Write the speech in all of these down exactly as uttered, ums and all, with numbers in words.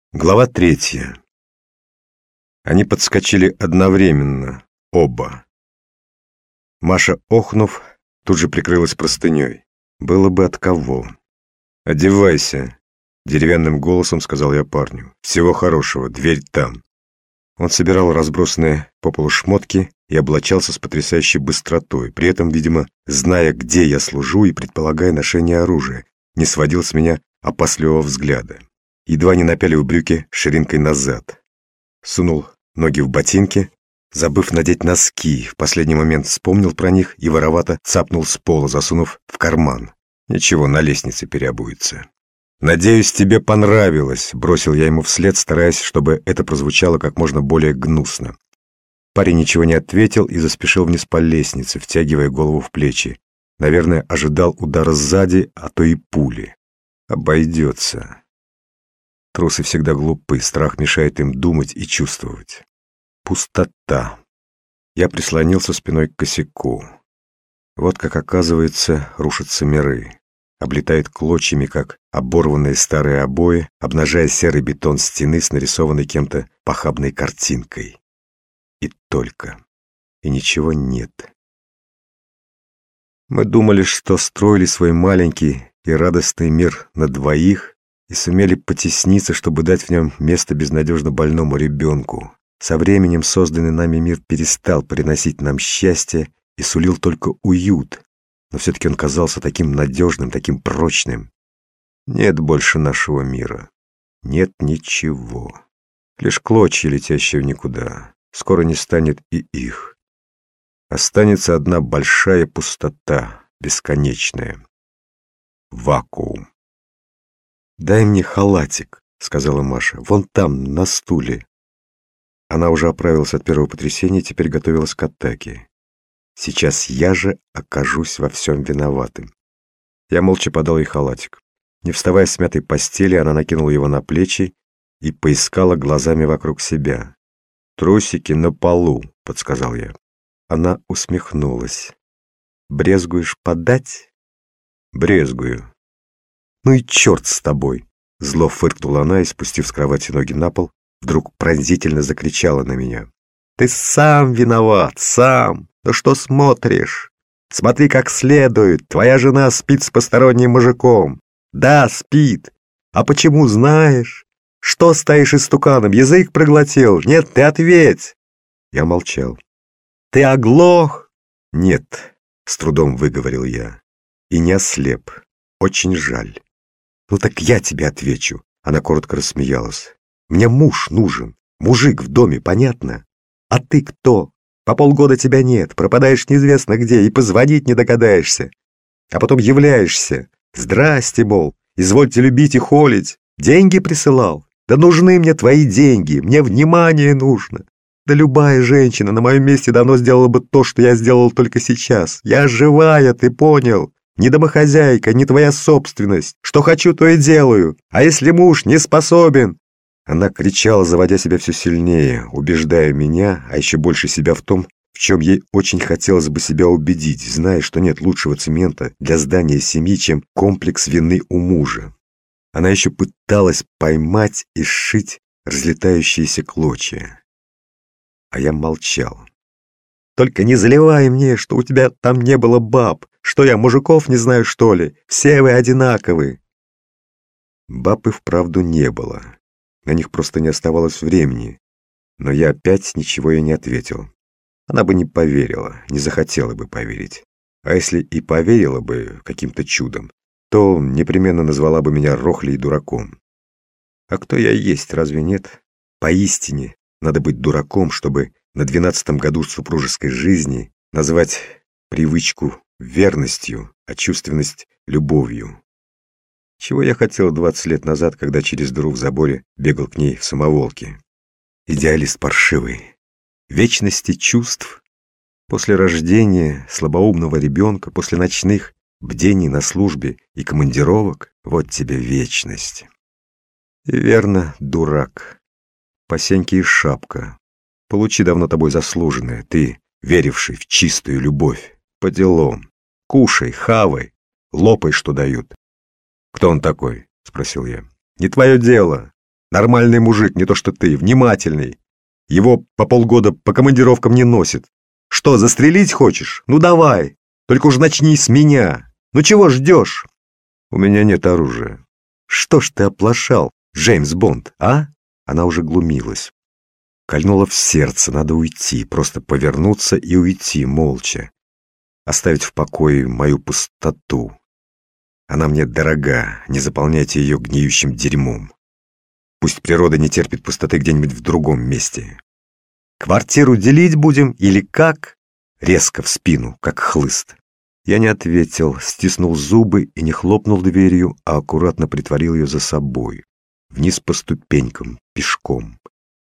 Глава третья. Они подскочили одновременно, оба. Маша, охнув, тут же прикрылась простыней. Было бы от кого. «Одевайся», — деревянным голосом сказал я парню. «Всего хорошего, дверь там». Он собирал разбросанные по полу шмотки и облачался с потрясающей быстротой, при этом, видимо, зная, где я служу и предполагая ношение оружия, не сводил с меня опасливого взгляда. Едва не напялив брюки ширинкой назад. Сунул ноги в ботинки, забыв надеть носки, в последний момент вспомнил про них и воровато цапнул с пола, засунув в карман. Ничего, на лестнице переобуется. «Надеюсь, тебе понравилось», — бросил я ему вслед, стараясь, чтобы это прозвучало как можно более гнусно. Парень ничего не ответил и заспешил вниз по лестнице, втягивая голову в плечи. Наверное, ожидал удара сзади, а то и пули. Обойдется. Трусы всегда глупы, страх мешает им думать и чувствовать. Пустота. Я прислонился спиной к косяку. Вот как, оказывается, рушатся миры. Облетает клочьями, как оборванные старые обои, обнажая серый бетон стены с нарисованной кем-то похабной картинкой. И только. И ничего нет. Мы думали, что строили свой маленький и радостный мир на двоих, и сумели потесниться, чтобы дать в нем место безнадежно больному ребенку. Со временем созданный нами мир перестал приносить нам счастье и сулил только уют, но все-таки он казался таким надежным, таким прочным. Нет больше нашего мира. Нет ничего. Лишь клочья, летящие в никуда. Скоро не станет и их. Останется одна большая пустота, бесконечная. Вакуум. «Дай мне халатик», — сказала Маша, — «вон там, на стуле». Она уже оправилась от первого потрясения и теперь готовилась к атаке. Сейчас я же окажусь во всем виноватым. Я молча подал ей халатик. Не вставая с мятой постели, она накинула его на плечи и поискала глазами вокруг себя. «Трусики на полу», — подсказал я. Она усмехнулась. «Брезгуешь подать?» «Брезгую». «Ну и черт с тобой!» Зло фыркнула она и, спустив с кровати ноги на пол, вдруг пронзительно закричала на меня. «Ты сам виноват, сам! Ну что смотришь? Смотри как следует, твоя жена спит с посторонним мужиком. Да, спит. А почему, знаешь? Что стоишь истуканом, язык проглотил? Нет, ты ответь!» Я молчал. «Ты оглох?» «Нет», — с трудом выговорил я. «И не ослеп. Очень жаль». «Ну так я тебе отвечу», — она коротко рассмеялась. «Мне муж нужен, мужик в доме, понятно? А ты кто? По полгода тебя нет, пропадаешь неизвестно где и позвонить не догадаешься. А потом являешься. Здрасте, мол, извольте любить и холить. Деньги присылал? Да нужны мне твои деньги, мне внимание нужно. Да любая женщина на моем месте давно сделала бы то, что я сделал только сейчас. Я живая, ты понял? Не домохозяйка, не твоя собственность. Что хочу, то и делаю. А если муж не способен?» Она кричала, заводя себя все сильнее, убеждая меня, а еще больше себя в том, в чем ей очень хотелось бы себя убедить, зная, что нет лучшего цемента для здания семьи, чем комплекс вины у мужа. Она еще пыталась поймать и сшить разлетающиеся клочья. А я молчал. «Только не заливай мне, что у тебя там не было баб. Что я, мужиков не знаю, что ли? Все вы одинаковы». Баб и вправду не было. На них просто не оставалось времени. Но я опять ничего ей не ответил. Она бы не поверила, не захотела бы поверить. А если и поверила бы каким-то чудом, то непременно назвала бы меня рохлей и дураком. А кто я есть, разве нет? Поистине надо быть дураком, чтобы на двенадцатом году супружеской жизни назвать привычку верностью, а чувственность любовью. Чего я хотел двадцать лет назад, когда через дыру в заборе бегал к ней в самоволке? Идеалист паршивый. Вечности чувств. После рождения слабоумного ребенка, после ночных бдений на службе и командировок, вот тебе вечность. И верно, дурак. По сеньке и шапка. Получи давно тобой заслуженное, ты, веривший в чистую любовь. По делам. Кушай, хавай, лопай, что дают. «Кто он такой?» — спросил я. «Не твое дело. Нормальный мужик, не то что ты, внимательный. Его по полгода по командировкам не носит. Что, застрелить хочешь? Ну давай. Только уж начни с меня. Ну чего ждешь? У меня нет оружия. Что ж ты оплошал, Джеймс Бонд, а? Она уже глумилась. Кольнуло в сердце, надо уйти, просто повернуться и уйти молча. Оставить в покое мою пустоту. Она мне дорога, не заполняйте ее гниющим дерьмом. Пусть природа не терпит пустоты где-нибудь в другом месте. Квартиру делить будем или как? Резко в спину, как хлыст. Я не ответил, стиснул зубы и не хлопнул дверью, а аккуратно притворил ее за собой. Вниз по ступенькам, пешком.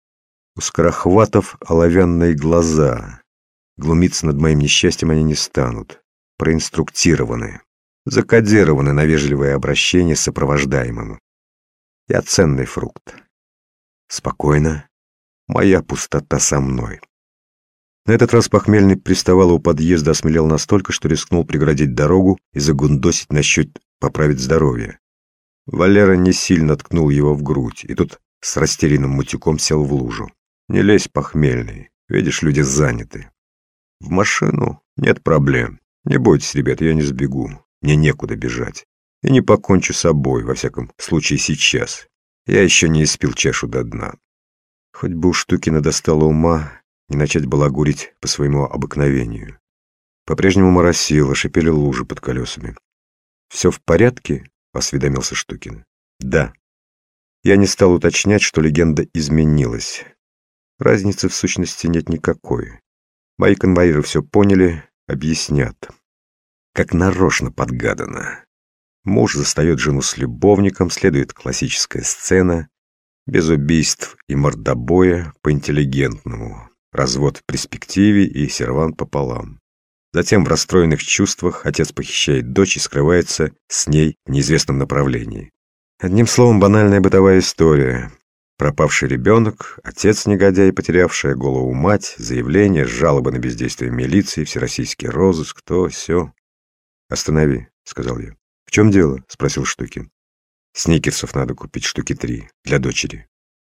У скорохватов оловянные глаза. Глумиться над моим несчастьем они не станут. Проинструктированы. Закодированы на вежливое обращение с сопровождаемым. Я ценный фрукт. Спокойно. Моя пустота со мной. На этот раз похмельный приставал у подъезда, осмелел настолько, что рискнул преградить дорогу и загундосить насчет поправить здоровье. Валера не сильно ткнул его в грудь, и тот с растерянным мутюком сел в лужу. «Не лезь, похмельный. Видишь, люди заняты. В машину нет проблем. Не бойтесь, ребят, я не сбегу. Мне некуда бежать. И не покончу с собой, во всяком случае сейчас. Я еще не испил чашу до дна». Хоть бы у Штукина достало ума не начать балагурить по своему обыкновению. По-прежнему моросило, шипели лужи под колесами. «Все в порядке?» — осведомился Штукин. «Да». Я не стал уточнять, что легенда изменилась. Разницы в сущности нет никакой. Мои конвоиры все поняли, объяснят. Как нарочно подгадано. Муж застает жену с любовником, следует классическая сцена, без убийств и мордобоя, по-интеллигентному. Развод в перспективе и сервант пополам. Затем в расстроенных чувствах отец похищает дочь и скрывается с ней в неизвестном направлении. Одним словом, банальная бытовая история. Пропавший ребенок, отец-негодяй, потерявшая голову мать, заявление, жалобы на бездействие милиции, всероссийский розыск, то, сё. «Останови», — сказал я. «В чем дело?» — спросил Штукин. «Сникерсов надо купить штуки три для дочери».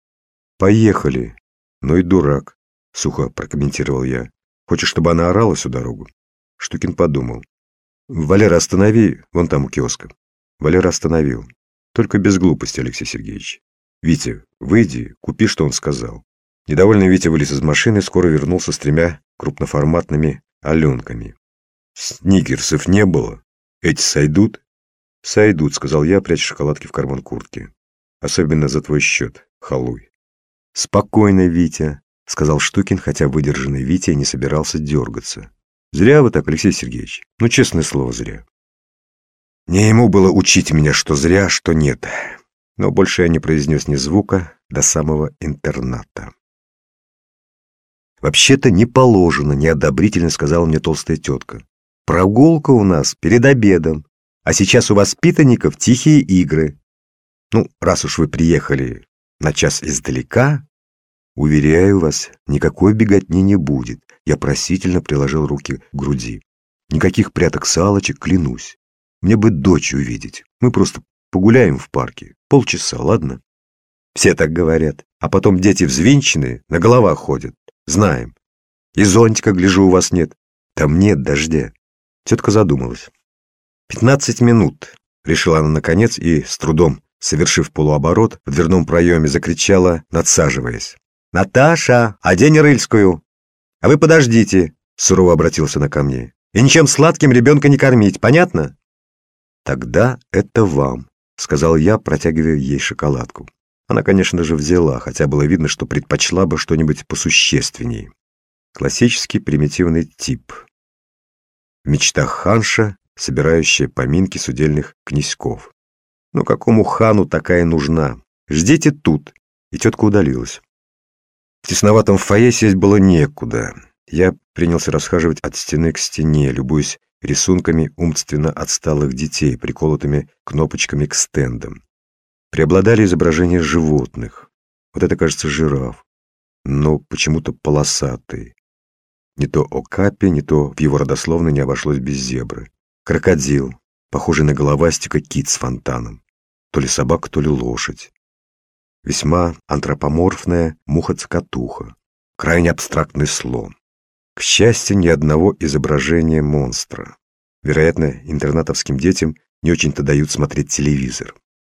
«Поехали». «Ну и дурак», — сухо прокомментировал я. «Хочешь, чтобы она орала всю дорогу?» Штукин подумал. «Валера, останови, вон там у киоска». Валера остановил. «Только без глупости, Алексей Сергеевич. Витя, выйди, купи, что он сказал». Недовольный Витя вылез из машины и скоро вернулся с тремя крупноформатными аленками. «Сникерсов не было? Эти сойдут?» «Сойдут», — сказал я, пряча шоколадки в карман куртки. «Особенно за твой счет, халуй». «Спокойно, Витя», — сказал Штукин, хотя выдержанный Витя не собирался дергаться. «Зря вы так, Алексей Сергеевич. Ну, честное слово, зря». Не ему было учить меня, что зря, что нет. Но больше я не произнес ни звука до самого интерната. «Вообще-то не положено», — неодобрительно сказала мне толстая тетка. «Прогулка у нас перед обедом, а сейчас у воспитанников тихие игры. Ну, раз уж вы приехали на час издалека, уверяю вас, никакой беготни не будет». Я просительно приложил руки к груди. «Никаких пряток-салочек, клянусь. Мне бы дочь увидеть. Мы просто погуляем в парке. Полчаса, ладно?» «Все так говорят. А потом дети взвинченные, на головах ходят. Знаем. И зонтика, гляжу, у вас нет». «Там нет дождя». Тетка задумалась. «Пятнадцать минут», — решила она наконец и, с трудом совершив полуоборот, в дверном проеме закричала, надсаживаясь. «Наташа, одень рыльскую!» «А вы подождите», — сурово обратился она ко мне. «И ничем сладким ребенка не кормить, понятно?» «Тогда это вам», — сказал я, протягивая ей шоколадку. Она, конечно же, взяла, хотя было видно, что предпочла бы что-нибудь посущественнее. Классический примитивный тип. В мечтах ханша, собирающая поминки с удельных князьков. Ну, какому хану такая нужна? Ждите тут. И тетка удалилась. В тесноватом фойе сесть было некуда. Я принялся расхаживать от стены к стене, любуясь рисунками умственно отсталых детей, приколотыми кнопочками к стендам. Преобладали изображения животных. Вот это, кажется, жираф, но почему-то полосатый. Не то окапи, не то в его родословной не обошлось без зебры. Крокодил, похожий на головастика кит с фонтаном. То ли собака, то ли лошадь. весьма антропоморфная муха-цокотуха, крайне абстрактный слон. К счастью, ни одного изображения монстра. Вероятно, интернатовским детям не очень-то дают смотреть телевизор.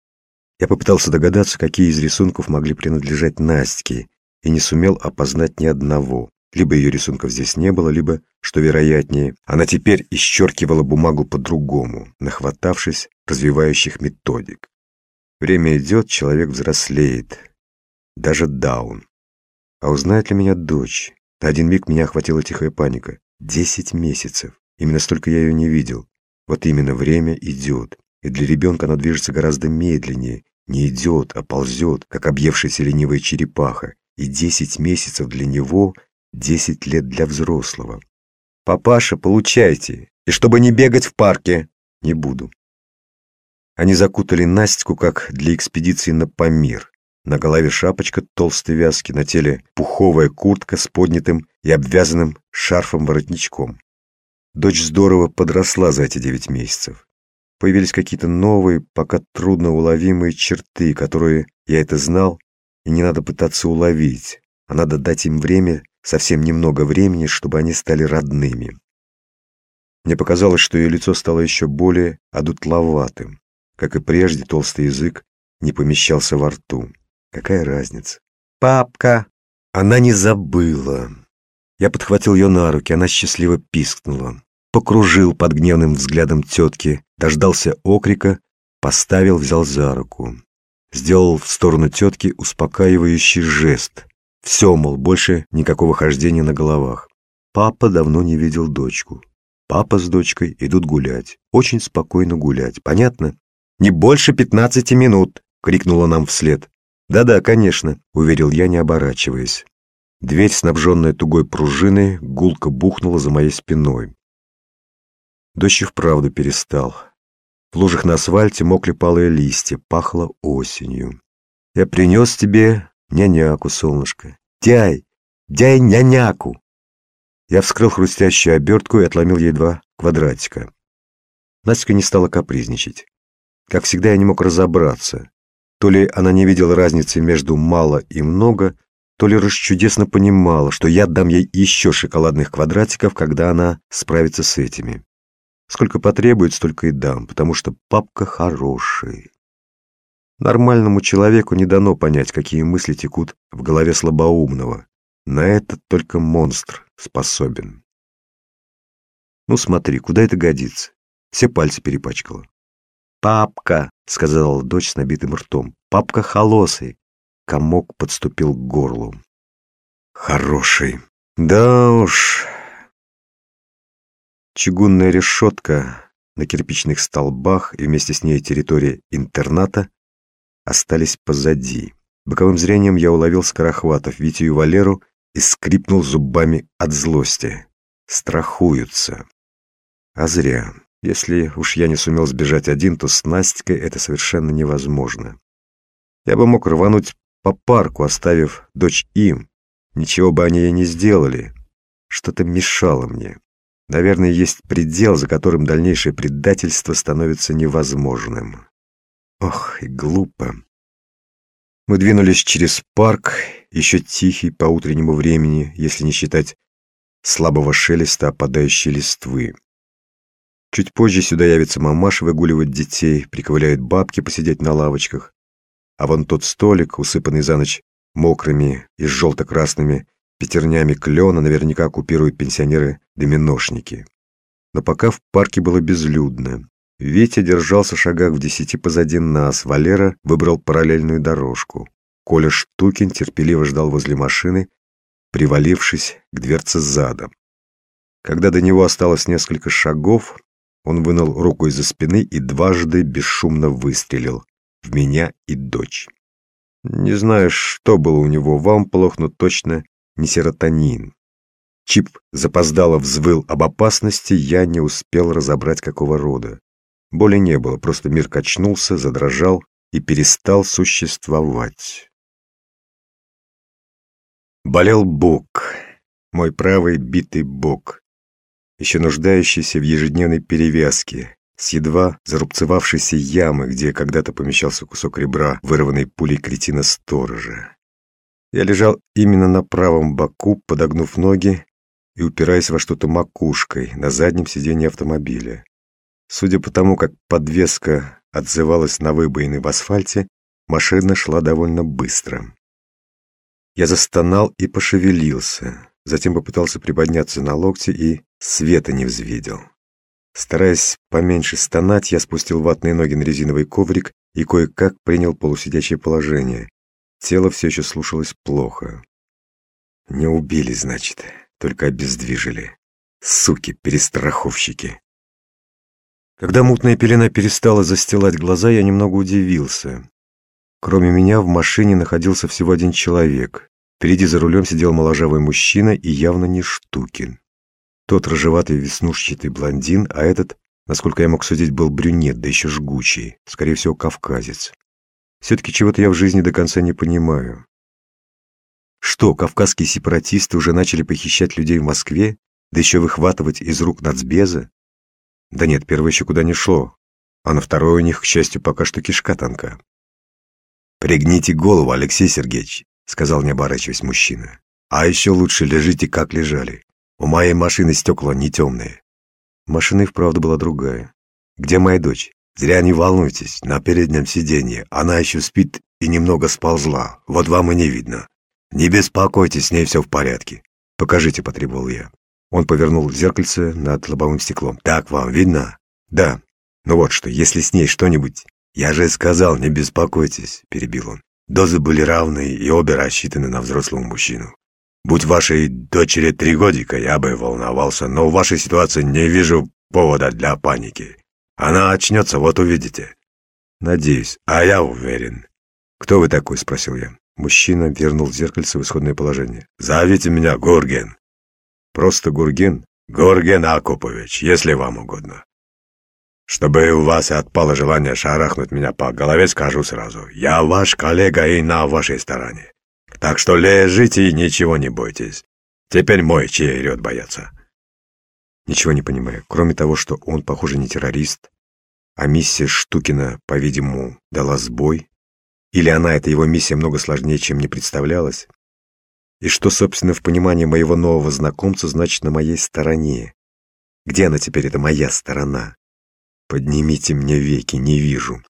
Я попытался догадаться, какие из рисунков могли принадлежать Настике, и не сумел опознать ни одного. Либо ее рисунков здесь не было, либо, что вероятнее, она теперь исчеркивала бумагу по-другому, нахватавшись развивающих методик. Время идет, человек взрослеет. Даже Даун. А узнает ли меня дочь? На один миг меня охватила тихая паника. Десять месяцев. Именно столько я ее не видел. Вот именно время идет. И для ребенка она движется гораздо медленнее. Не идет, а ползет, как объевшаяся ленивая черепаха. И десять месяцев для него — десять лет для взрослого. «Папаша, получайте! И чтобы не бегать в парке!» «Не буду». Они закутали Настику, как для экспедиции на Памир. На голове шапочка толстой вязки, на теле пуховая куртка с поднятым и обвязанным шарфом-воротничком. Дочь здорово подросла за эти девять месяцев. Появились какие-то новые, пока трудноуловимые черты, которые, я это знал, и не надо пытаться уловить, а надо дать им время, совсем немного времени, чтобы они стали родными. Мне показалось, что ее лицо стало еще более одутловатым. Как и прежде, толстый язык не помещался во рту. Какая разница? «Папка!» Она не забыла. Я подхватил ее на руки, она счастливо пискнула. Покружил под гневным взглядом тетки, дождался окрика, поставил, взял за руку. Сделал в сторону тетки успокаивающий жест. Все, мол, больше никакого хождения на головах. Папа давно не видел дочку. Папа с дочкой идут гулять. Очень спокойно гулять. Понятно? «Не больше пятнадцати минут!» — крикнула нам вслед. «Да-да, конечно», — уверил я, не оборачиваясь. Дверь, снабженная тугой пружиной, гулко бухнула за моей спиной. Дождь и вправду перестал. В лужах на асфальте мокли палые листья, пахло осенью. «Я принес тебе няняку, солнышко. Дяй, дяй няняку!» Я вскрыл хрустящую обертку и отломил ей два квадратика. Настя не стала капризничать. Как всегда, я не мог разобраться. То ли она не видела разницы между мало и много, то ли расчудесно понимала, что я дам ей еще шоколадных квадратиков, когда она справится с этими. Сколько потребует, столько и дам, потому что папка хороший. Нормальному человеку не дано понять, какие мысли текут в голове слабоумного. На это только монстр способен. Ну смотри, куда это годится? Все пальцы перепачкала. «Папка», — сказала дочь с набитым ртом, — «папка холосый». Комок подступил к горлу. «Хороший. Да уж». Чугунная решетка на кирпичных столбах и вместе с ней территория интерната остались позади. Боковым зрением я уловил Скорохватов, Витю и Валеру и скрипнул зубами от злости. Страхуются. А зря. Если уж я не сумел сбежать один, то с Настикой это совершенно невозможно. Я бы мог рвануть по парку, оставив дочь им. Ничего бы они ей не сделали. Что-то мешало мне. Наверное, есть предел, за которым дальнейшее предательство становится невозможным. Ох, и глупо. Мы двинулись через парк, еще тихий по утреннему времени, если не считать слабого шелеста опадающей листвы. Чуть позже сюда явится мамаша выгуливать детей, приковыляют бабки посидеть на лавочках. А вон тот столик, усыпанный за ночь мокрыми и желто-красными пятернями клена, наверняка оккупируют пенсионеры-доминошники. Но пока в парке было безлюдно. Витя держался в шагах в десяти позади нас, Валера выбрал параллельную дорожку. Коля Штукин терпеливо ждал возле машины, привалившись к дверце задом. Когда до него осталось несколько шагов, он вынул руку из-за спины и дважды бесшумно выстрелил в меня и дочь. Не знаю, что было у него в ампулах, но точно не серотонин. Чип запоздало взвыл об опасности, я не успел разобрать, какого рода. Боли не было, просто мир качнулся, задрожал и перестал существовать. Болел бок, мой правый битый бок, еще нуждающийся в ежедневной перевязке, с едва зарубцевавшейся ямы, где когда-то помещался кусок ребра, вырванный пулей кретина-сторожа. Я лежал именно на правом боку, подогнув ноги и упираясь во что-то макушкой на заднем сиденье автомобиля. Судя по тому, как подвеска отзывалась на выбоины в асфальте, машина шла довольно быстро. Я застонал и пошевелился, затем попытался приподняться на локте и света не взвидел. Стараясь поменьше стонать, я спустил ватные ноги на резиновый коврик и кое-как принял полусидячее положение. Тело все еще слушалось плохо. Не убили, значит, только обездвижили. Суки, перестраховщики. Когда мутная пелена перестала застилать глаза, я немного удивился. Кроме меня в машине находился всего один человек. Впереди за рулем сидел моложавый мужчина и явно не Штукин. Тот рыжеватый веснушчатый блондин, а этот, насколько я мог судить, был брюнет, да еще жгучий, скорее всего, кавказец. Все-таки чего-то я в жизни до конца не понимаю. Что, кавказские сепаратисты уже начали похищать людей в Москве, да еще выхватывать из рук нацбеза? Да нет, первое еще куда не шло, а на второе у них, к счастью, пока что кишка тонка. «Пригните голову, Алексей Сергеевич», — сказал, не оборачиваясь, мужчина. «А еще лучше лежите, как лежали. У моей машины стекла не темные». Машина и вправду была другая. «Где моя дочь?» «Зря не волнуйтесь, на переднем сиденье. Она еще спит и немного сползла. Вот вам и не видно. Не беспокойтесь, с ней все в порядке». «Покажите», — потребовал я. Он повернул зеркальце над лобовым стеклом. «Так вам видно?» «Да. Ну вот что, если с ней что-нибудь...» «Я же сказал, не беспокойтесь», — перебил он. «Дозы были равные и обе рассчитаны на взрослого мужчину. Будь вашей дочери три годика, я бы волновался, но в вашей ситуации не вижу повода для паники. Она очнется, вот увидите». «Надеюсь, а я уверен». «Кто вы такой?» — спросил я. Мужчина вернул зеркальце в исходное положение. «Зовите меня Гурген». «Просто Гурген?» «Гурген Акупович, если вам угодно. Чтобы у вас отпало желание шарахнуть меня по голове, скажу сразу. Я ваш коллега и на вашей стороне. Так что лежите и ничего не бойтесь. Теперь мой черед бояться». Ничего не понимаю, кроме того, что он, похоже, не террорист, а миссия Штукина, по-видимому, дала сбой, или она, эта его миссия, много сложнее, чем мне представлялось, и что, собственно, в понимании моего нового знакомца значит «на моей стороне». Где она теперь, эта моя сторона? Поднимите мне веки, не вижу.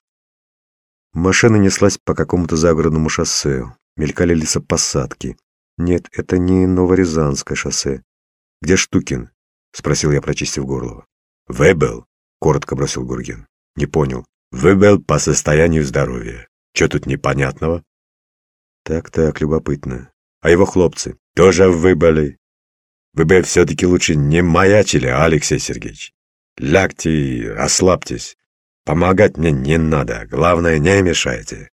Машина неслась по какому-то загородному шоссе, мелькали лесопосадки. Нет, это не Новорязанское шоссе. Где Штукин? — спросил я, прочистив горло. «Выбыл», — коротко бросил Гурген. «Не понял». «Выбыл по состоянию здоровья. Че тут непонятного?» «Так-так, любопытно. А его хлопцы?» «Тоже выбыли. Вы бы все-таки лучше не маячили, Алексей Сергеевич. Лягте и расслабьтесь. Помогать мне не надо, главное, не мешайте.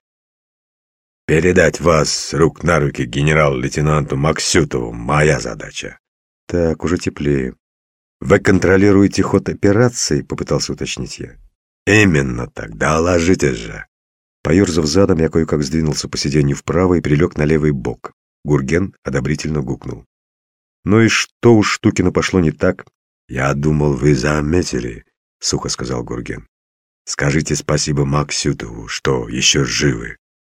Передать вас с рук на руки генерал-лейтенанту Максютову — моя задача». «Так, уже теплее. Вы контролируете ход операции?» — попытался уточнить я. «Именно так, доложитесь же». Поерзав задом, я кое-как сдвинулся по сиденью вправо и прилег на левый бок. Гурген одобрительно гукнул. «Ну и что у Штукина пошло не так?» «Я думал, вы заметили», — сухо сказал Гурген. «Скажите спасибо Максютову, что еще живы».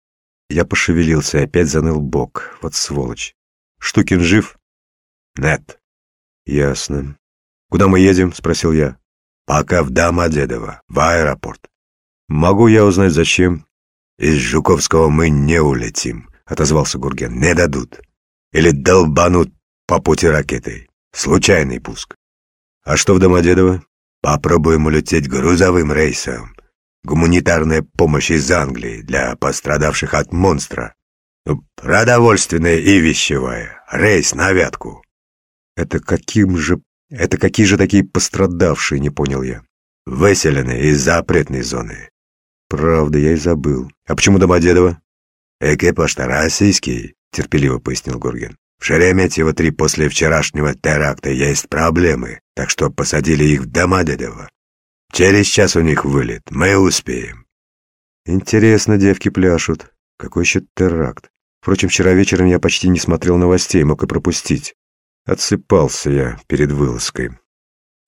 Я пошевелился и опять заныл бок. Вот сволочь. «Штукин жив?» «Нет». «Ясно. Куда мы едем?» — спросил я. «Пока в Домодедово, в аэропорт». «Могу я узнать, зачем?» «Из Жуковского мы не улетим», — отозвался Гурген. «Не дадут. Или долбанут по пути ракетой. Случайный пуск». «А что в Домодедово?» «Попробуем улететь грузовым рейсом. Гуманитарная помощь из Англии для пострадавших от монстра. Ну, продовольственная и вещевая. Рейс на Вятку». «Это каким же... Это какие же такие пострадавшие?» — не понял я. «Выселены из запретной зоны». «Правда, я и забыл. А почему Домодедово?» «Экипаж-то российский», — терпеливо пояснил Гурген. «В Шереметьево три после вчерашнего теракта есть проблемы, так что посадили их в Домодедово. Через час у них вылет, мы успеем». «Интересно, девки пляшут. Какой еще теракт? Впрочем, вчера вечером я почти не смотрел новостей, мог и пропустить. Отсыпался я перед вылазкой».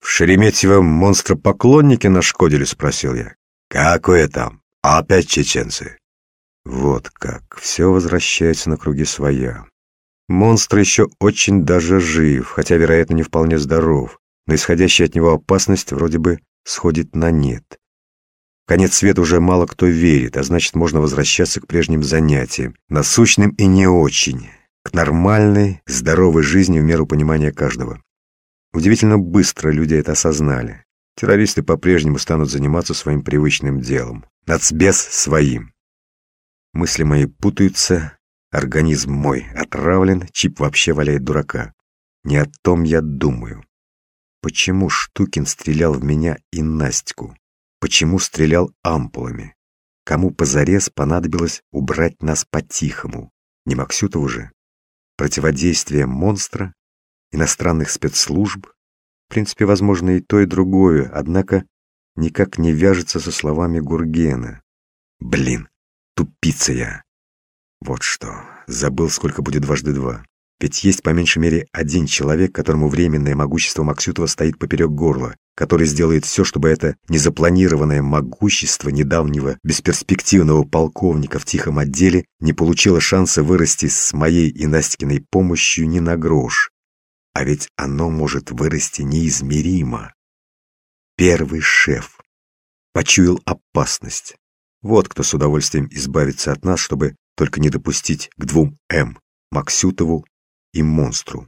«В Шереметьево монстропоклонники нашкодили?» — спросил я. «Какое там? Опять чеченцы?» Вот как. Все возвращается на круги своя. Монстр еще очень даже жив, хотя, вероятно, не вполне здоров, но исходящая от него опасность вроде бы сходит на нет. В конец света уже мало кто верит, а значит, можно возвращаться к прежним занятиям, насущным и не очень, к нормальной, здоровой жизни в меру понимания каждого. Удивительно быстро люди это осознали. Террористы по-прежнему станут заниматься своим привычным делом. Нацбес своим. Мысли мои путаются, организм мой отравлен, чип вообще валяет дурака. Не о том я думаю. Почему Штукин стрелял в меня и Настьку? Почему стрелял ампулами? Кому позарез понадобилось убрать нас по-тихому? Не Максютову же? Противодействие монстра? Иностранных спецслужб? В принципе, возможно и то, и другое, однако никак не вяжется со словами Гургена. Блин, тупица я. Вот что, забыл, сколько будет дважды два. Ведь есть по меньшей мере один человек, которому временное могущество Максютова стоит поперек горла, который сделает все, чтобы это незапланированное могущество недавнего бесперспективного полковника в тихом отделе не получило шанса вырасти с моей и Настькиной помощью ни на грош. А ведь оно может вырасти неизмеримо. Первый шеф почуял опасность. Вот кто с удовольствием избавится от нас, чтобы только не допустить к двум «М» — Максютову и монстру.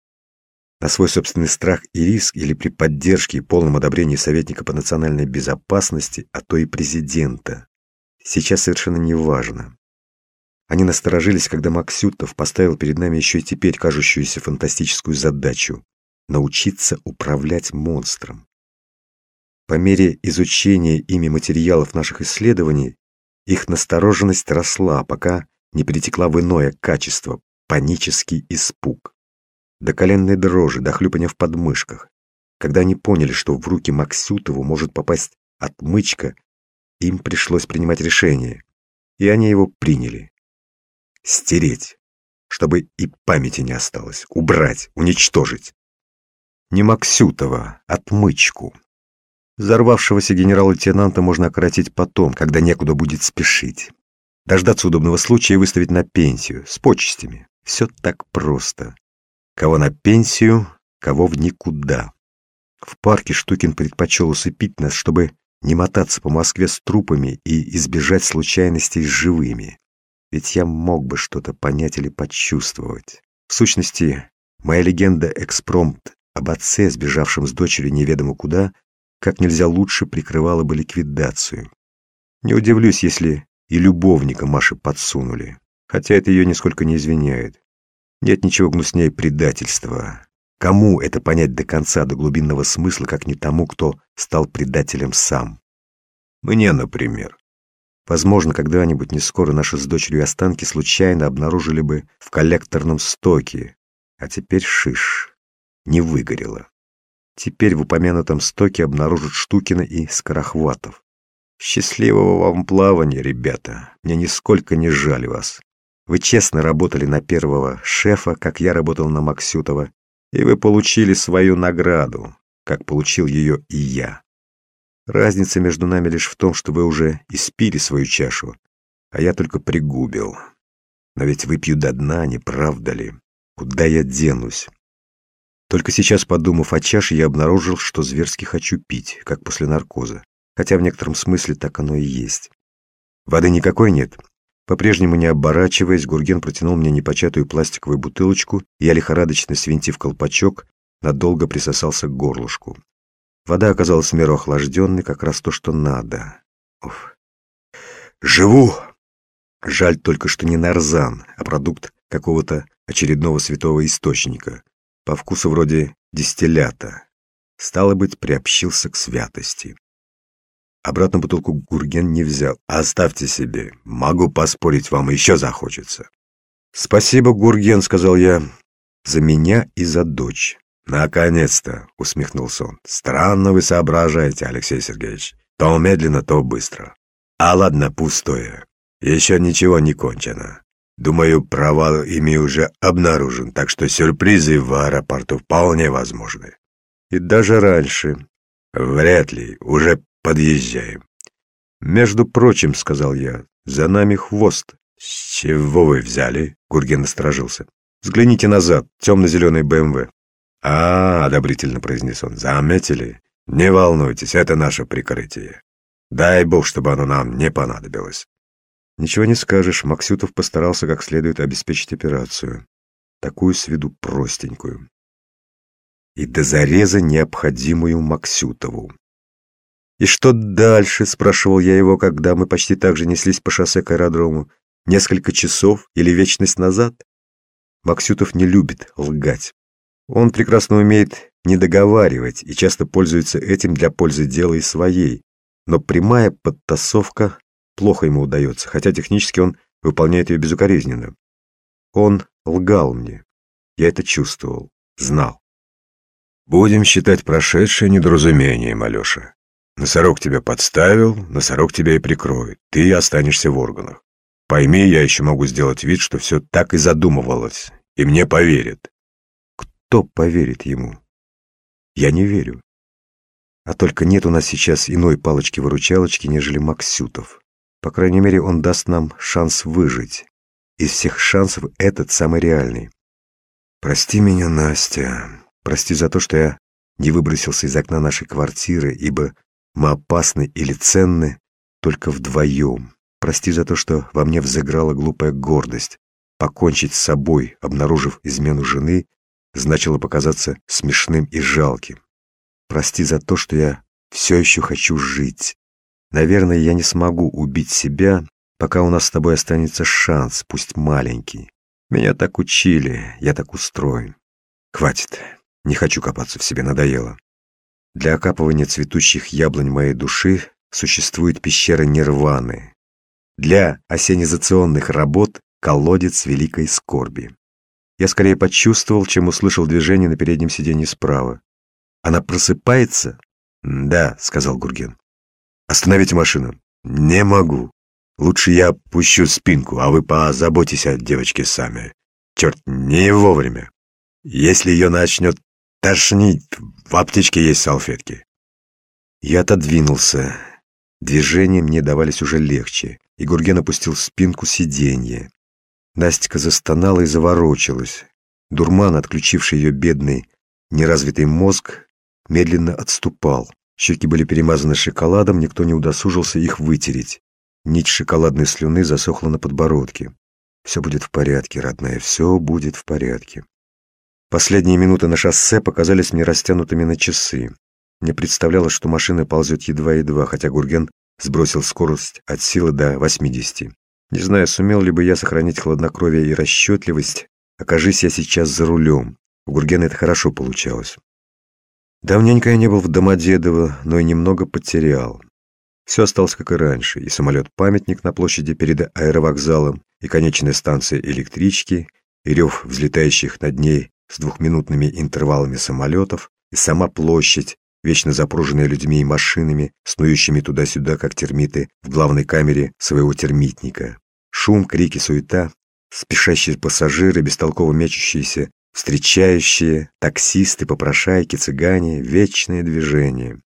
На свой собственный страх и риск или при поддержке и полном одобрении советника по национальной безопасности, а то и президента. Сейчас совершенно не важно. Они насторожились, когда Максютов поставил перед нами еще и теперь кажущуюся фантастическую задачу — научиться управлять монстром. По мере изучения ими материалов наших исследований, их настороженность росла, пока не перетекла в иное качество — панический испуг. До коленной дрожи, до хлюпания в подмышках. Когда они поняли, что в руки Максютову может попасть отмычка, им пришлось принимать решение. И они его приняли. Стереть, чтобы и памяти не осталось. Убрать, уничтожить. Не Максютова, отмычку. Взорвавшегося генерал-лейтенанта можно окоротить потом, когда некуда будет спешить. Дождаться удобного случая и выставить на пенсию, с почестями. Все так просто. Кого на пенсию, кого в никуда. В парке Штукин предпочел усыпить нас, чтобы не мотаться по Москве с трупами и избежать случайностей с живыми. Ведь я мог бы что-то понять или почувствовать. В сущности, моя легенда-экспромт об отце, сбежавшем с дочерью неведомо куда, как нельзя лучше прикрывала бы ликвидацию. Не удивлюсь, если и любовника Маше подсунули, хотя это ее нисколько не извиняет. Нет ничего гнуснее предательства. Кому это понять до конца, до глубинного смысла, как не тому, кто стал предателем сам? Мне, например. Возможно, когда-нибудь не скоро наши с дочерью останки случайно обнаружили бы в коллекторном стоке, а теперь шиш, не выгорело. Теперь в упомянутом стоке обнаружат Штукина и Скорохватов. Счастливого вам плавания, ребята, мне нисколько не жаль вас. Вы честно работали на первого шефа, как я работал на Максютова, и вы получили свою награду, как получил ее и я. Разница между нами лишь в том, что вы уже испили свою чашу, а я только пригубил. Но ведь выпью до дна, не правда ли? Куда я денусь? Только сейчас, подумав о чаше, я обнаружил, что зверски хочу пить, как после наркоза. Хотя в некотором смысле так оно и есть. Воды никакой нет. По-прежнему не оборачиваясь, Гурген протянул мне непочатую пластиковую бутылочку, и я, лихорадочно свинтив колпачок, надолго присосался к горлышку. Вода оказалась в меру охлажденной, как раз то, что надо. Уф. Живу! Жаль только, что не нарзан, а продукт какого-то очередного святого источника. По вкусу вроде дистиллята. Стало быть, приобщился к святости. Обратно бутылку Гурген не взял. Оставьте себе. Могу поспорить, вам еще захочется. Спасибо, Гурген, сказал я. За меня и за дочь. Наконец-то, усмехнулся он. Странно вы соображаете, Алексей Сергеевич. То медленно, то быстро. А ладно, пустое. Еще ничего не кончено. Думаю, провал ими уже обнаружен, так что сюрпризы в аэропорту вполне возможны. И даже раньше. Вряд ли, уже подъезжаем. Между прочим, сказал я, за нами хвост. С чего вы взяли? Гурген насторожился. Взгляните назад, темно-зеленый бэ эм вэ. А, одобрительно произнес он, заметили? Не волнуйтесь, это наше прикрытие. Дай бог, чтобы оно нам не понадобилось. Ничего не скажешь, Максютов постарался как следует обеспечить операцию. Такую с виду простенькую. И до зареза необходимую Максютову. «И что дальше?» — спрашивал я его, когда мы почти так же неслись по шоссе к аэродрому. «Несколько часов или вечность назад?» Максютов не любит лгать. Он прекрасно умеет недоговаривать и часто пользуется этим для пользы дела и своей. Но прямая подтасовка плохо ему удается, хотя технически он выполняет ее безукоризненно. Он лгал мне. Я это чувствовал, знал. «Будем считать прошедшее недоразумением, Алеша. Носорог тебя подставил, носорог тебя и прикроет. Ты останешься в органах. Пойми, я еще могу сделать вид, что все так и задумывалось, и мне поверят». Кто поверит ему? Я не верю. А только нет у нас сейчас иной палочки-выручалочки, нежели Максютов. По крайней мере, он даст нам шанс выжить. Из всех шансов этот самый реальный. Прости меня, Настя. Прости за то, что я не выбросился из окна нашей квартиры, ибо мы опасны или ценны только вдвоем. Прости за то, что во мне взыграла глупая гордость. Покончить с собой, обнаружив измену жены, значило показаться смешным и жалким. Прости за то, что я все еще хочу жить. Наверное, я не смогу убить себя, пока у нас с тобой останется шанс, пусть маленький. Меня так учили, я так устроен. Хватит, не хочу копаться в себе, надоело. Для окапывания цветущих яблонь моей души существует пещера Нирваны. Для осенизационных работ колодец великой скорби. Я скорее почувствовал, чем услышал движение на переднем сиденье справа. «Она просыпается?» «Да», — сказал Гурген. «Остановите машину». «Не могу. Лучше я пущу спинку, а вы позаботьтесь о девочке сами. Черт, не вовремя. Если ее начнет тошнить, в аптечке есть салфетки». Я отодвинулся. Движения мне давались уже легче, и Гурген опустил спинку сиденья. Настя застонала и заворочилась. Дурман, отключивший ее бедный, неразвитый мозг, медленно отступал. Щеки были перемазаны шоколадом, никто не удосужился их вытереть. Нить шоколадной слюны засохла на подбородке. «Все будет в порядке, родная, все будет в порядке». Последние минуты на шоссе показались мне растянутыми на часы. Мне представлялось, что машина ползет едва-едва, хотя Гурген сбросил скорость от силы до восьмидесяти. Не знаю, сумел ли бы я сохранить хладнокровие и расчетливость, окажись я сейчас за рулем. У Гургена это хорошо получалось. Давненько я не был в Домодедово, но и немного потерял. Все осталось как и раньше, и самолет-памятник на площади перед аэровокзалом, и конечная станция электрички, и рев взлетающих над ней с двухминутными интервалами самолетов, и сама площадь, вечно запруженная людьми и машинами, снующими туда-сюда, как термиты, в главной камере своего термитника. Шум, крики, суета, спешащие пассажиры, бестолково мечущиеся, встречающие, таксисты, попрошайки, цыгане, вечное движение.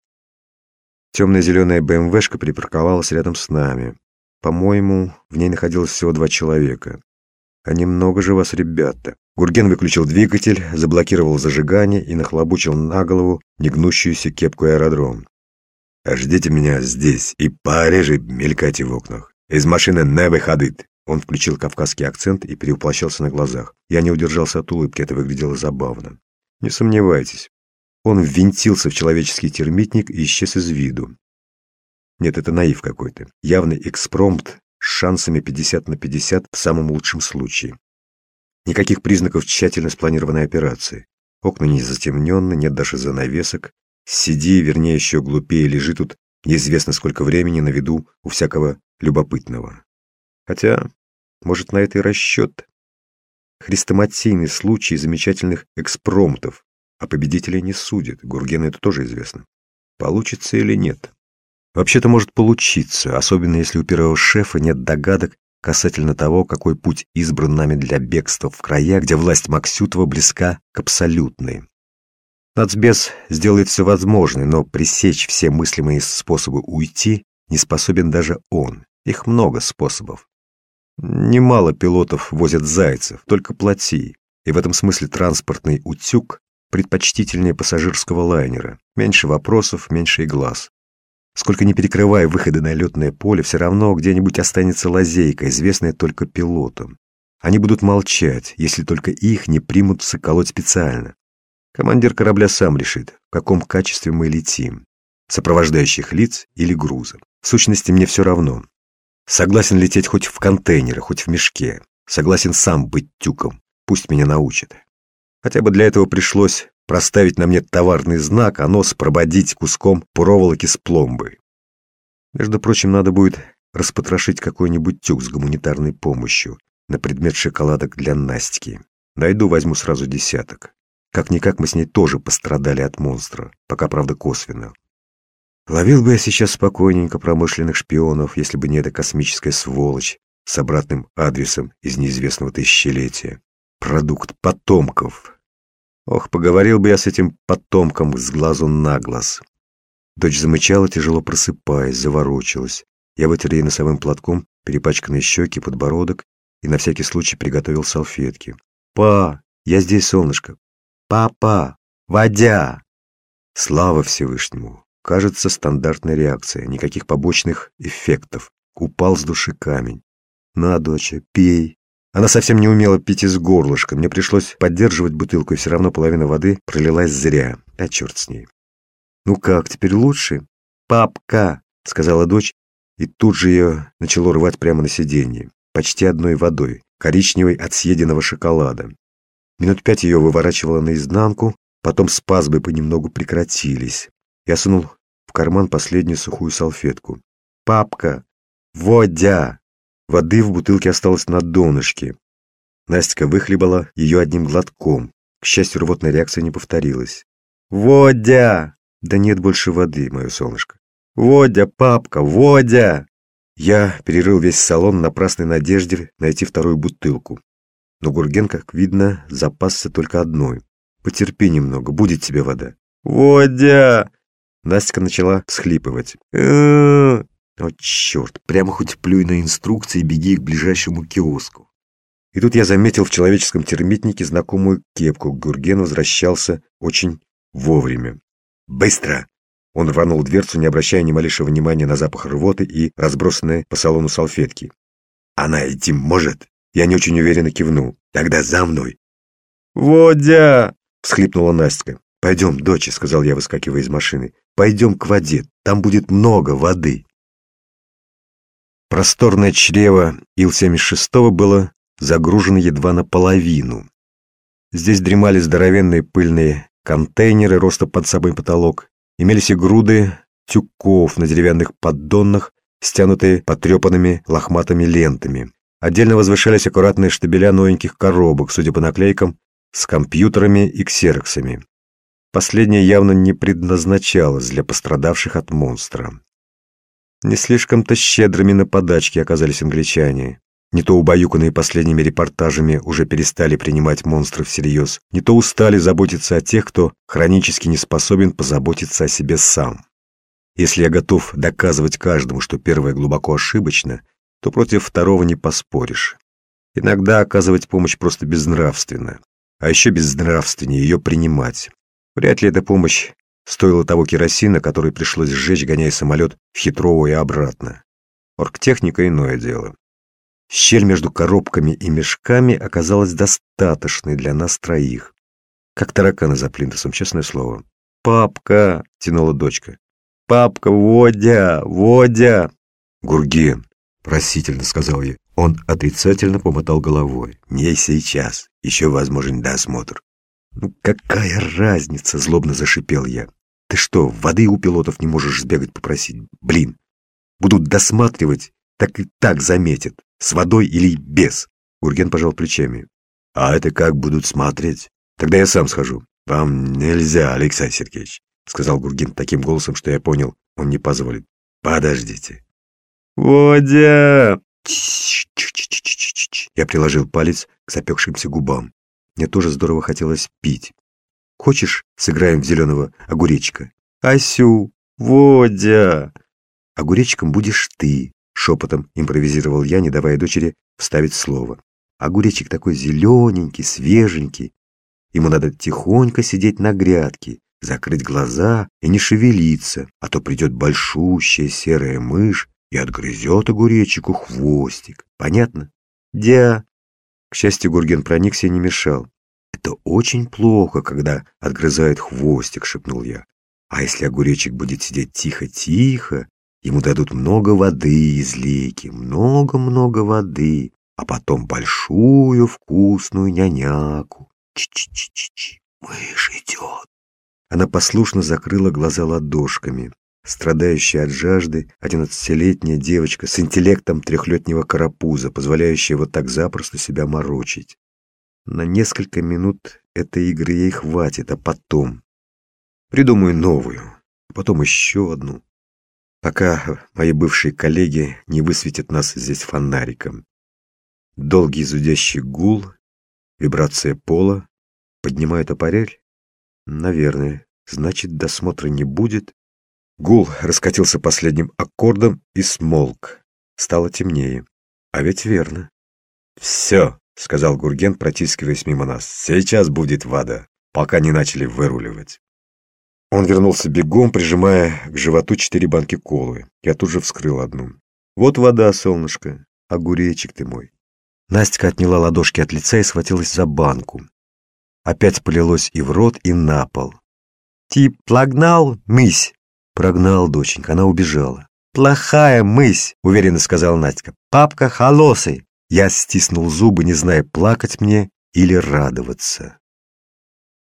Темная зеленая бэ эм вэ-шка припарковалась рядом с нами. По-моему, в ней находилось всего два человека. А немного же вас, ребята. Гурген выключил двигатель, заблокировал зажигание и нахлобучил на голову негнущуюся кепку аэродром. «Ждите меня здесь и пореже мелькайте в окнах. Из машины не выходит». Он включил кавказский акцент и перевоплощался на глазах. Я не удержался от улыбки, это выглядело забавно. Не сомневайтесь. Он ввинтился в человеческий термитник и исчез из виду. Нет, это наив какой-то. Явный экспромт с шансами пятьдесят на пятьдесят в самом лучшем случае. Никаких признаков тщательно спланированной операции. Окна не затемнены, нет даже занавесок. Сиди, вернее, еще глупее, лежи тут неизвестно сколько времени на виду у всякого любопытного. Хотя, может, на это и расчет. Хрестоматийный случай замечательных экспромтов, а победителей не судят. Гургену это тоже известно. Получится или нет? Вообще-то может получиться, особенно если у первого шефа нет догадок касательно того, какой путь избран нами для бегства в края, где власть Максютова близка к абсолютной. Нацбес сделает все возможное, но пресечь все мыслимые способы уйти не способен даже он. Их много способов. Немало пилотов возят зайцев, только плати. И в этом смысле транспортный утюг предпочтительнее пассажирского лайнера. Меньше вопросов, меньше и глаз. Сколько ни перекрывая выходы на летное поле, все равно где-нибудь останется лазейка, известная только пилотам. Они будут молчать, если только их не примутся колоть специально. Командир корабля сам решит, в каком качестве мы летим. Сопровождающих лиц или груза. В сущности, мне все равно. Согласен лететь хоть в контейнере, хоть в мешке. Согласен сам быть тюком. Пусть меня научат. Хотя бы для этого пришлось проставить на мне товарный знак, а нос прободить куском проволоки с пломбой. Между прочим, надо будет распотрошить какой-нибудь тюк с гуманитарной помощью на предмет шоколадок для Настики. Найду, возьму сразу десяток. Как-никак мы с ней тоже пострадали от монстра, пока, правда, косвенно. Ловил бы я сейчас спокойненько промышленных шпионов, если бы не эта космическая сволочь с обратным адресом из неизвестного тысячелетия. Продукт потомков. Ох, поговорил бы я с этим потомком с глазу на глаз. Дочь замычала, тяжело просыпаясь, заворочилась. Я вытер ей носовым платком перепачканные щеки, подбородок и на всякий случай приготовил салфетки. «Па, я здесь, солнышко! Папа! Водя!» Слава Всевышнему! Кажется, стандартная реакция, никаких побочных эффектов. Упал с души камень. «На, доча, пей!» Она совсем не умела пить из горлышка. Мне пришлось поддерживать бутылку, и все равно половина воды пролилась зря. А черт с ней. «Ну как, теперь лучше?» «Папка!» — сказала дочь, и тут же ее начало рвать прямо на сиденье. Почти одной водой, коричневой от съеденного шоколада. Минут пять ее выворачивало наизнанку, потом спазмы понемногу прекратились. Я сунул в карман последнюю сухую салфетку. «Папка! Водя!» Воды в бутылке осталось на донышке. Настя выхлебала ее одним глотком. К счастью, рвотная реакция не повторилась. «Водя!» «Да нет больше воды, мое солнышко». «Водя, папка, Водя!» Я перерыл весь салон в напрасной надежде найти вторую бутылку. Но Гурген, как видно, запасся только одной. «Потерпи немного, будет тебе вода». «Водя!» Настя начала всхлипывать. «Э-э-э!» О, черт, прямо хоть плюй на инструкции и беги к ближайшему киоску. И тут я заметил в человеческом термитнике знакомую кепку. Гурген возвращался очень вовремя. «Быстро!» Он рванул дверцу, не обращая ни малейшего внимания на запах рвоты и разбросанные по салону салфетки. «Она идти может?» Я не очень уверенно кивнул. «Тогда за мной!» «Водя!» — всхлипнула Настя. «Пойдем, дочь», — сказал я, выскакивая из машины. «Пойдем к воде, там будет много воды». Просторное чрево Ил семьдесят шестого было загружено едва наполовину. Здесь дремали здоровенные пыльные контейнеры роста под самый потолок. Имелись и груды тюков на деревянных поддонах, стянутые потрепанными лохматыми лентами. Отдельно возвышались аккуратные штабеля новеньких коробок, судя по наклейкам, с компьютерами и ксероксами. Последнее явно не предназначалось для пострадавших от монстра. Не слишком-то щедрыми на подачки оказались англичане. Не то убаюканные последними репортажами уже перестали принимать монстров всерьез, не то устали заботиться о тех, кто хронически не способен позаботиться о себе сам. Если я готов доказывать каждому, что первое глубоко ошибочно, то против второго не поспоришь. Иногда оказывать помощь просто безнравственно, а еще безнравственнее ее принимать. Вряд ли эта помощь стоила того керосина, который пришлось сжечь, гоняя самолет в Хитрово и обратно. Оргтехника — иное дело. Щель между коробками и мешками оказалась достаточной для нас троих. Как тараканы за плинтусом, честное слово. «Папка!» — тянула дочка. «Папка, Водя! Водя!» «Гурген!» — просительно сказал я. Он отрицательно помотал головой. «Не сейчас. Еще возможен досмотр». «Ну какая разница?» — злобно зашипел я. «Ты что, воды у пилотов не можешь сбегать попросить? Блин! Будут досматривать, так и так заметят. С водой или без?» Гурген пожал плечами. «А это как будут смотреть? Тогда я сам схожу». «Вам нельзя, Алексей Сергеевич», — сказал Гурген таким голосом, что я понял, он не позволит. «Подождите». «Водя!» Я приложил палец к запекшимся губам. Мне тоже здорово хотелось пить. Хочешь, сыграем в зеленого огуречка? Асю, Водя! Огуречком будешь ты, шепотом импровизировал я, не давая дочери вставить слово. Огуречек такой зелененький, свеженький. Ему надо тихонько сидеть на грядке, закрыть глаза и не шевелиться, а то придет большущая серая мышь и отгрызет огуречику хвостик. Понятно? Дя. К счастью, Гурген проникся и не мешал. «Это очень плохо, когда отгрызает хвостик», — шепнул я. «А если огуречек будет сидеть тихо-тихо, ему дадут много воды из лейки, много-много воды, а потом большую вкусную няняку. Чи-чи-чи-чи-чи, мышь идет». Она послушно закрыла глаза ладошками. Страдающая от жажды одиннадцатилетняя девочка с интеллектом трехлетнего карапуза, позволяющая вот так запросто себя морочить. На несколько минут этой игры ей хватит, а потом... Придумаю новую, потом еще одну, пока мои бывшие коллеги не высветят нас здесь фонариком. Долгий зудящий гул, вибрация пола. Поднимают аппарель? Наверное. Значит, досмотра не будет. Гул раскатился последним аккордом и смолк. Стало темнее. А ведь верно. «Все», — сказал Гурген, протискиваясь мимо нас. «Сейчас будет вода, пока не начали выруливать». Он вернулся бегом, прижимая к животу четыре банки колы. Я тут же вскрыл одну. «Вот вода, солнышко, огуречек ты мой». Настя отняла ладошки от лица и схватилась за банку. Опять полилось и в рот, и на пол. «Ты прогнал, мысь?» «Прогнал, доченька, она убежала». «Плохая мысь», — уверенно сказала Настя. «Папка холосый». Я стиснул зубы, не зная, плакать мне или радоваться.